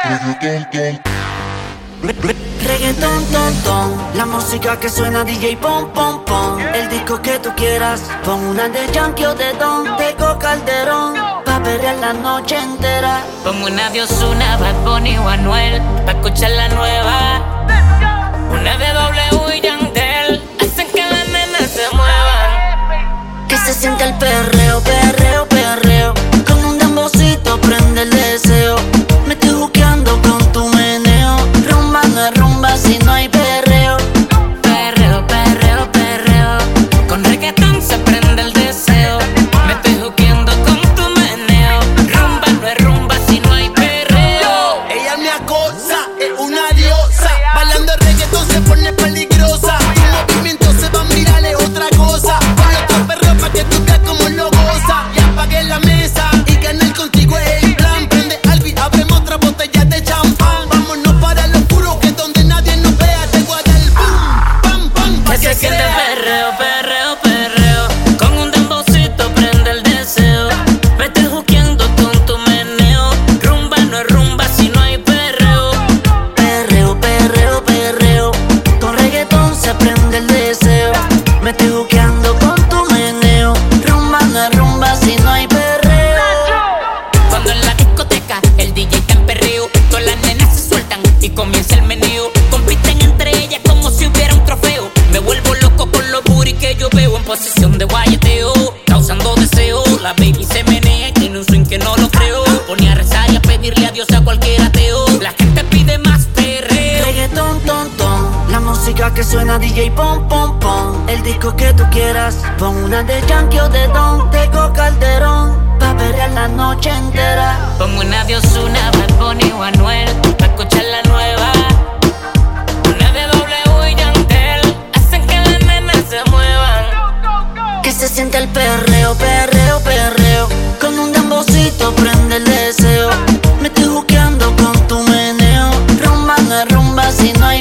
Reggaetón, ton, ton, la música que suena DJ pom, pom, pom. El disco que tú quieras, pon una de Yankee o de Don, Tego Calderón, pa' perrear la noche entera. Pongo una de Ozuna, Bad Bunny o Anuel, pa' escuchar la nueva. Una de W y Yandel, hacen que las nenas se muevan. Que se sienta el perreo, perreo, perreo. Con un dembocito prende el deseo. Me estoy juqueando con tu meneo. Rumba no es rumba si no hay perreo. Perreo, perreo, perreo. Con reggaetón se prende el deseo. Me estoy juqueando con tu meneo. Rumba no es rumba si no hay perreo. Ella me acosa, es una diosa. Bailando reggaetón se pone peligrosa. Su movimiento se va a mirar, es otra cosa. Con otro perreo pa' que tú veas como lo goza. Y apagué la mesa y ganar contigo es el plan. Prende Albi, abremos otra botella de champán. Vámonos para lo oscuro que donde nadie nos vea. Te voy a dar el pum, pam, pam, pa' Que se siente el perreo, perreo, perreo. Con un dembocito prende el deseo. Me estoy juqueando con tu meneo. Rumba no es rumba si no hay perreo. Perreo, perreo, perreo. Con reggaetón se prende el deseo. Me estoy juqueando con tu meneo. Rumba no es rumba si no hay perreo. Cuando en la discoteca el DJ está en perreo, todas las nenas se sueltan y comienza el meneo. Compiten entre ellas como si hubiera un trofeo. Me vuelvo loco con los booty que yo veo en posición de guayeteo, causando deseo. La baby se menea y tiene un swing que no lo creo. Pone a rezar y a pedirle a Dios a cualquier ateo. La gente pide más perreo. Reggaetón, ton, ton, la música que suena DJ pom, pom, pom. El disco que tú quieras, pon una de Yankee o de Don, Tego Calderón, pa' perrear la noche entera. Pongo una de Ozuna, Bad Bunny o Anuel, pa' escuchar la nueva. Una de W y Yandel, hacen que las nenas se muevan. Que se siente el perreo, perreo, perreo. Con un dembocito prende el deseo. Me estoy juqueando con tu meneo. Rumba no es rumba si no hay